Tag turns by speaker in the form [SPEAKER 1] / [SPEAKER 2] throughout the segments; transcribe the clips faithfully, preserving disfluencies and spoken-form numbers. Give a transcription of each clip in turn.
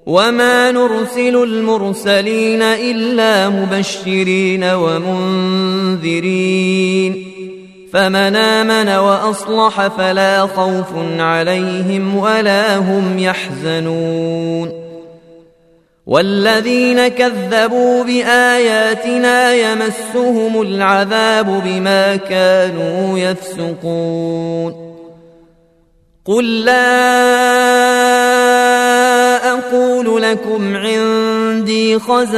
[SPEAKER 1] وما نرسل المرسلين إلا مبشرين ومنذرين فمن آمن وأصلح فلا خوف عليهم ولا هم يحزنون والذين كذبوا بآياتنا يمسهم العذاب بما كانوا يفسقون قل لا أقول لكم عندي خزائن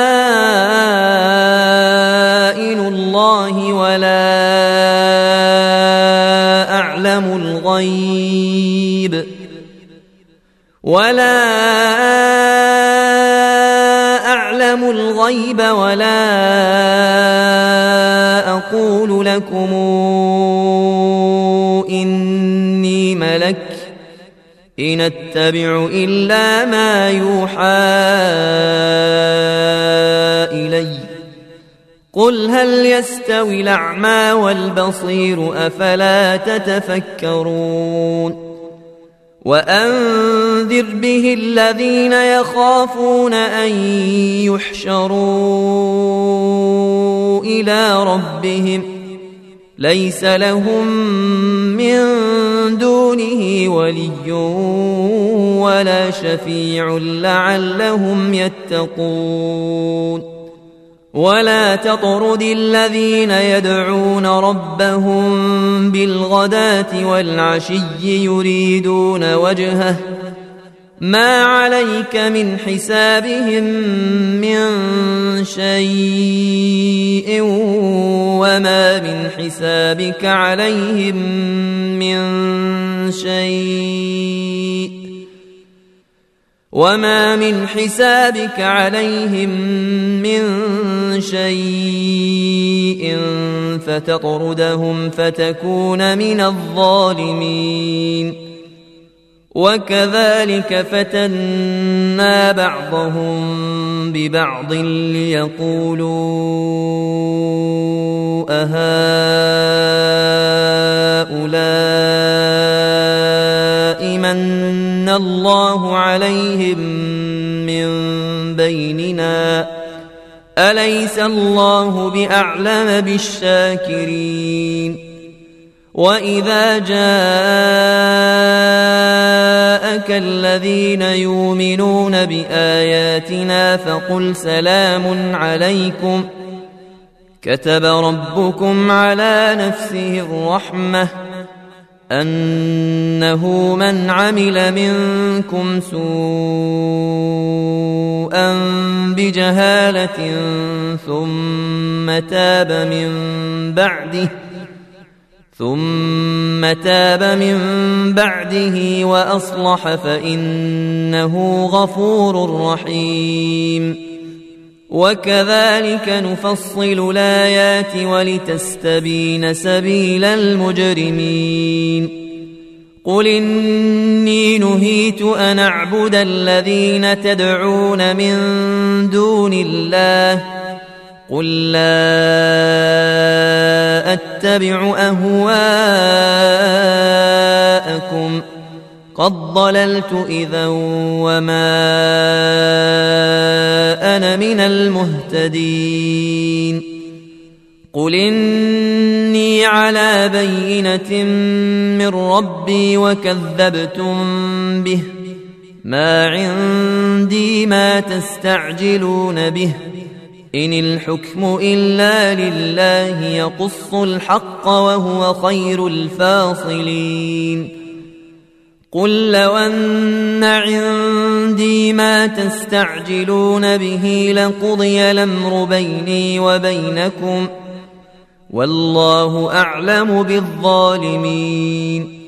[SPEAKER 1] الله ولا أعلم الغيب ولا أعلم الغيب ولا أقول لكم إني ملك إن أتبع إلا ما يوحى إلي قل هل يستوي الأعمى والبصير أفلا تتفكرون وأنذر به الذين يخافون أن يحشروا إلى ربهم ليس لهم من دونه ولي ولا شفيع لعلهم يتقون ولا تطرد الذين يدعون ربهم بالغداة والعشي يريدون وجهه ما عليك من حسابهم من شيء وما من حسابك عليهم من شيء وما من حسابك عليهم من شيء فتطردهم فتكون من الظالمين وكذلك فتنا بعضهم ببعض ليقولوا أهؤلاء من الله عليهم من بيننا أليس الله بأعلم بالشاكرين وإذا جاءك الذين يؤمنون بآياتنا فقل سلام عليكم كتب ربكم على نفسه الرحمة أنه من عمل منكم سوءا بجهالة ثم تاب من بعده ثم تاب من بعده وأصلح فإنه غفور رحيم وكذلك نفصل الآيات ولتستبين سبيل المجرمين قل إني نهيت أن أعبد الذين تدعون من دون الله قل لا أتبع أهواءكم قد ضللت إذا وما أنا من المهتدين قل إني على بينة من ربي وكذبتم به ما عندي ما تستعجلون به إن الحكم إلا لله يقص الحق وهو خير الفاصلين قل لو أن عندي ما تستعجلون به لقضي الأمر بيني وبينكم والله أعلم بالظالمين